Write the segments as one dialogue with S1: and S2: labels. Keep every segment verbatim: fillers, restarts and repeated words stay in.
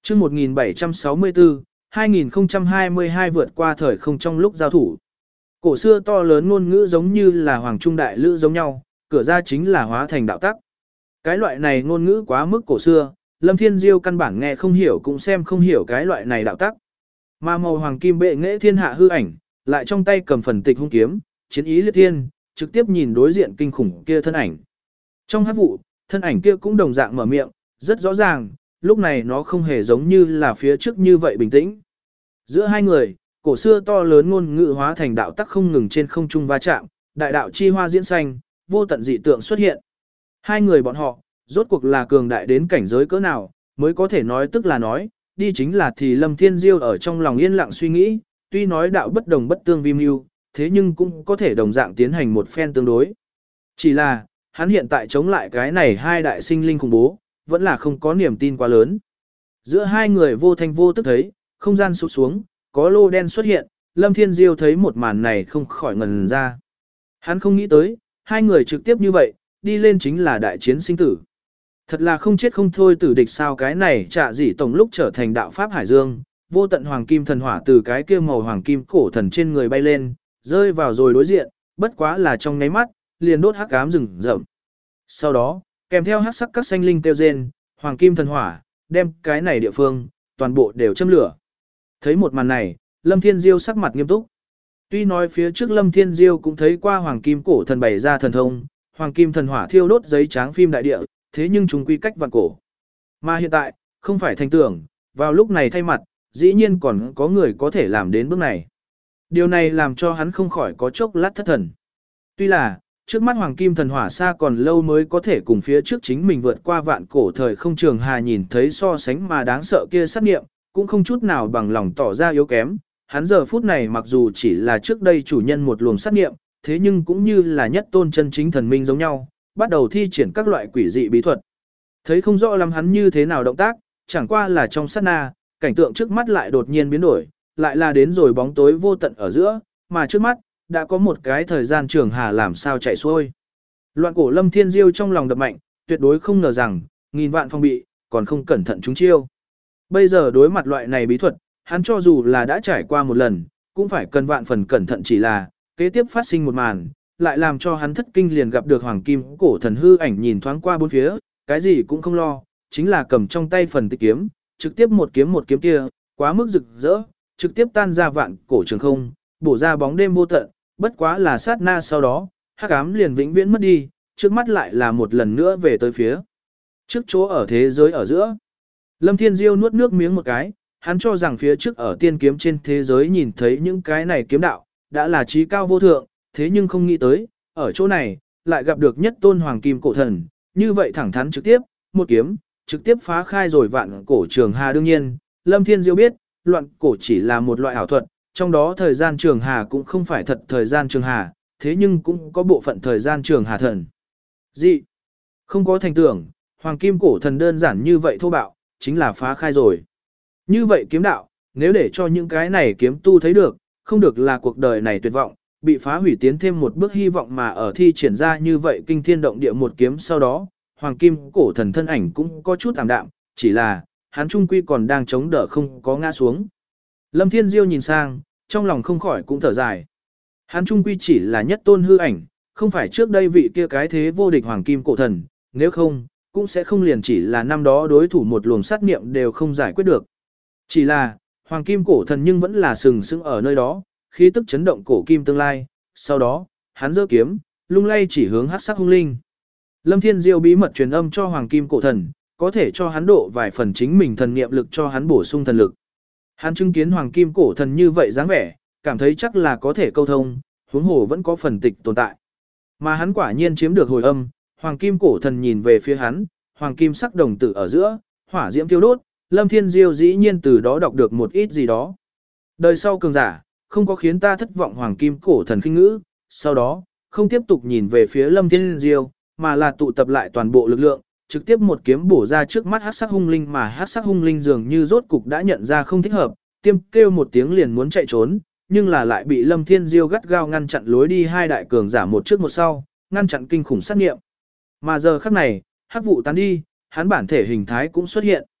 S1: Chương một nghìn bảy trăm sáu mươi tư, hai nghìn không trăm hai mươi hai vượt qua thời không trong lúc giao thủ. Cổ xưa to lớn ngôn ngữ giống như là hoàng trung đại lữ giống nhau, cửa ra chính là hóa thành đạo tắc. Cái loại này ngôn ngữ quá mức cổ xưa, Lâm Thiên Diêu căn bản nghe không hiểu cũng xem không hiểu cái loại này đạo tắc. Mà màu hoàng kim bệ nghệ thiên hạ hư ảnh, lại trong tay cầm phần tịch hung kiếm, chiến ý liệt thiên, trực tiếp nhìn đối diện kinh khủng kia thân ảnh. Trong hắc vụ, thân ảnh kia cũng đồng dạng mở miệng, rất rõ ràng, lúc này nó không hề giống như là phía trước như vậy bình tĩnh. Giữa hai người, cổ xưa to lớn ngôn ngữ hóa thành đạo tắc không ngừng trên không trung va chạm, đại đạo chi hoa diễn xanh, vô tận dị tượng xuất hiện. Hai người bọn họ, rốt cuộc là cường đại đến cảnh giới cỡ nào, mới có thể nói tức là nói, đi chính là thì Lâm Thiên Diêu ở trong lòng yên lặng suy nghĩ, tuy nói đạo bất đồng bất tương vi mưu, thế nhưng cũng có thể đồng dạng tiến hành một phen tương đối. Chỉ là, hắn hiện tại chống lại cái này hai đại sinh linh khủng bố, vẫn là không có niềm tin quá lớn. Giữa hai người vô thanh vô tức thấy, không gian sụp xuống, có lô đen xuất hiện, Lâm Thiên Diêu thấy một màn này không khỏi ngần ra. Hắn không nghĩ tới, hai người trực tiếp như vậy, đi lên chính là đại chiến sinh tử. Thật là không chết không thôi tử địch sao cái này trả dị tổng lúc trở thành đạo pháp hải dương, vô tận hoàng kim thần hỏa từ cái kia màu hoàng kim cổ thần trên người bay lên, rơi vào rồi đối diện, bất quá là trong nháy mắt, liền đốt hắc ám rừng rậm. Sau đó, kèm theo hắc sắc các xanh linh kêu rên, hoàng kim thần hỏa, đem cái này địa phương, toàn bộ đều châm lửa. Thấy một màn này, Lâm Thiên Diêu sắc mặt nghiêm túc. Tuy nói phía trước Lâm Thiên Diêu cũng thấy qua hoàng kim cổ thần bày ra thần thông, hoàng kim thần hỏa thiêu đốt giấy tráng phim đại địa, thế nhưng chúng quy cách vạn cổ. Mà hiện tại, không phải thành tưởng, vào lúc này thay mặt, dĩ nhiên còn có người có thể làm đến bước này. Điều này làm cho hắn không khỏi có chốc lát thất thần. Tuy là, trước mắt hoàng kim thần hỏa xa còn lâu mới có thể cùng phía trước chính mình vượt qua vạn cổ thời không trường hà nhìn thấy so sánh mà đáng sợ kia sát nghiệm, cũng không chút nào bằng lòng tỏ ra yếu kém. Hắn giờ phút này mặc dù chỉ là trước đây chủ nhân một luồng sát nghiệm, thế nhưng cũng như là nhất tôn chân chính thần minh giống nhau, bắt đầu thi triển các loại quỷ dị bí thuật. Thấy không rõ lắm hắn như thế nào động tác, chẳng qua là trong sát na, cảnh tượng trước mắt lại đột nhiên biến đổi, lại là đến rồi bóng tối vô tận ở giữa, mà trước mắt, đã có một cái thời gian trường hà làm sao chạy xuôi. Loạn cổ Lâm Thiên Diêu trong lòng đập mạnh, tuyệt đối không ngờ rằng, nghìn vạn phong bị, còn không cẩn thận trúng chiêu. Bây giờ đối mặt loại này bí thuật, hắn cho dù là đã trải qua một lần, cũng phải cần vạn phần cẩn thận chỉ là, kế tiếp phát sinh một màn, lại làm cho hắn thất kinh liền gặp được hoàng kim cổ thần hư ảnh nhìn thoáng qua bốn phía, cái gì cũng không lo, chính là cầm trong tay phần tịch kiếm, trực tiếp một kiếm một kiếm kia, quá mức rực rỡ, trực tiếp tan ra vạn cổ trường không, bổ ra bóng đêm vô tận, bất quá là sát na sau đó, hắc ám liền vĩnh viễn mất đi, trước mắt lại là một lần nữa về tới phía trước chỗ ở thế giới ở giữa. Lâm Thiên Diêu nuốt nước miếng một cái, hắn cho rằng phía trước ở tiên kiếm trên thế giới nhìn thấy những cái này kiếm đạo, đã là trí cao vô thượng, thế nhưng không nghĩ tới, ở chỗ này, lại gặp được nhất tôn hoàng kim cổ thần, như vậy thẳng thắn trực tiếp, một kiếm, trực tiếp phá khai rồi vạn cổ trường hà. Đương nhiên, Lâm Thiên Diêu biết, loạn cổ chỉ là một loại ảo thuật, trong đó thời gian trường hà cũng không phải thật thời gian trường hà, thế nhưng cũng có bộ phận thời gian trường hà thần. Dị, không có thành tưởng, hoàng kim cổ thần đơn giản như vậy thô bạo, chính là phá khai rồi. Như vậy kiếm đạo, nếu để cho những cái này kiếm tu thấy được, không được là cuộc đời này tuyệt vọng, bị phá hủy tiến thêm một bước hy vọng mà ở thi triển ra như vậy kinh thiên động địa một kiếm sau đó, hoàng kim cổ thần thân ảnh cũng có chút tạm đạm, chỉ là, hắn trung quy còn đang chống đỡ không có ngã xuống. Lâm Thiên Diêu nhìn sang, trong lòng không khỏi cũng thở dài. Hắn trung quy chỉ là nhất tôn hư ảnh, không phải trước đây vị kia cái thế vô địch hoàng kim cổ thần, nếu không, cũng sẽ không liền chỉ là năm đó đối thủ một luồng sát niệm đều không giải quyết được. Chỉ là, hoàng kim cổ thần nhưng vẫn là sừng sững ở nơi đó, khí tức chấn động cổ kim tương lai, sau đó, hắn giơ kiếm, lung lay chỉ hướng hắc sắc hung linh. Lâm Thiên Diêu bí mật truyền âm cho hoàng kim cổ thần, có thể cho hắn độ vài phần chính mình thần niệm lực cho hắn bổ sung thần lực. Hắn chứng kiến hoàng kim cổ thần như vậy dáng vẻ, cảm thấy chắc là có thể câu thông, huống hồ vẫn có phần tịch tồn tại. Mà hắn quả nhiên chiếm được hồi âm, hoàng kim cổ thần nhìn về phía hắn, hoàng kim sắc đồng tử ở giữa, hỏa diễm thiêu đốt, Lâm Thiên Diêu dĩ nhiên từ đó đọc được một ít gì đó. Đời sau cường giả, không có khiến ta thất vọng hoàng kim cổ thần khinh ngữ, sau đó, không tiếp tục nhìn về phía Lâm Thiên Diêu, mà là tụ tập lại toàn bộ lực lượng, trực tiếp một kiếm bổ ra trước mắt hắc sắc hung linh mà hắc sắc hung linh dường như rốt cục đã nhận ra không thích hợp, tiêm kêu một tiếng liền muốn chạy trốn, nhưng là lại bị Lâm Thiên Diêu gắt gao ngăn chặn lối đi hai đại cường giả một trước một sau, ngăn chặn kinh khủng sát nghiệm. Mà giờ khắc này, hắc vụ tán đi, hắn bản thể hình thái cũng xuất hiện.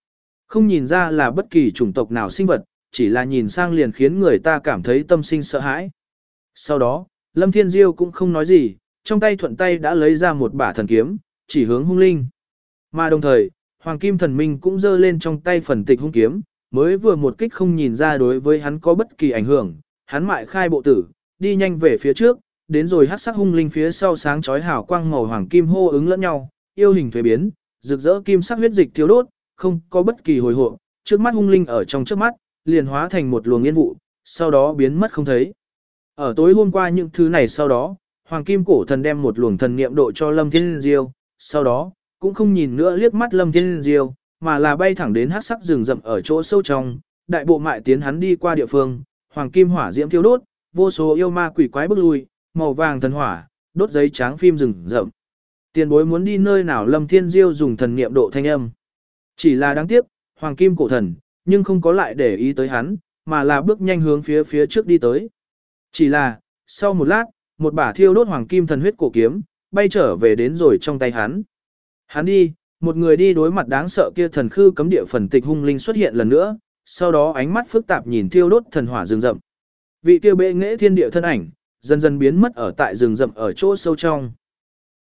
S1: Không nhìn ra là bất kỳ chủng tộc nào sinh vật, chỉ là nhìn sang liền khiến người ta cảm thấy tâm sinh sợ hãi. Sau đó, Lâm Thiên Diêu cũng không nói gì, trong tay thuận tay đã lấy ra một bả thần kiếm, chỉ hướng hung linh. Mà đồng thời, Hoàng Kim Thần Minh cũng giơ lên trong tay phần tịch hung kiếm, mới vừa một kích không nhìn ra đối với hắn có bất kỳ ảnh hưởng, hắn mại khai bộ tử, đi nhanh về phía trước, đến rồi hắc sắc hung linh phía sau sáng chói hào quang màu hoàng kim hô ứng lẫn nhau, yêu hình thuế biến, rực rỡ kim sắc huyết dịch thiếu đốt, không có bất kỳ hồi hộp, trước mắt hung linh ở trong trước mắt, liền hóa thành một luồng yên vụ, sau đó biến mất không thấy. Ở tối hôm qua những thứ này sau đó, Hoàng Kim Cổ Thần đem một luồng thần niệm độ cho Lâm Thiên Diêu, sau đó, cũng không nhìn nữa liếc mắt Lâm Thiên Diêu, mà là bay thẳng đến hắc sắc rừng rậm ở chỗ sâu trong, đại bộ mại tiến hắn đi qua địa phương, hoàng kim hỏa diễm thiêu đốt, vô số yêu ma quỷ quái bước lui, màu vàng thần hỏa, đốt giấy tráng phim rừng rậm. Tiền bối muốn đi nơi nào? Lâm Thiên Diêu dùng thần niệm độ thanh âm. Chỉ là đáng tiếc, Hoàng Kim Cổ Thần, nhưng không có lại để ý tới hắn, mà là bước nhanh hướng phía phía trước đi tới. Chỉ là, sau một lát, một bả thiêu đốt hoàng kim thần huyết cổ kiếm, bay trở về đến rồi trong tay hắn. Hắn đi, một người đi đối mặt đáng sợ kia thần khư cấm địa phần tịch hung linh xuất hiện lần nữa, sau đó ánh mắt phức tạp nhìn thiêu đốt thần hỏa rừng rậm. Vị kia bệ nghệ thiên địa thân ảnh, dần dần biến mất ở tại rừng rậm ở chỗ sâu trong.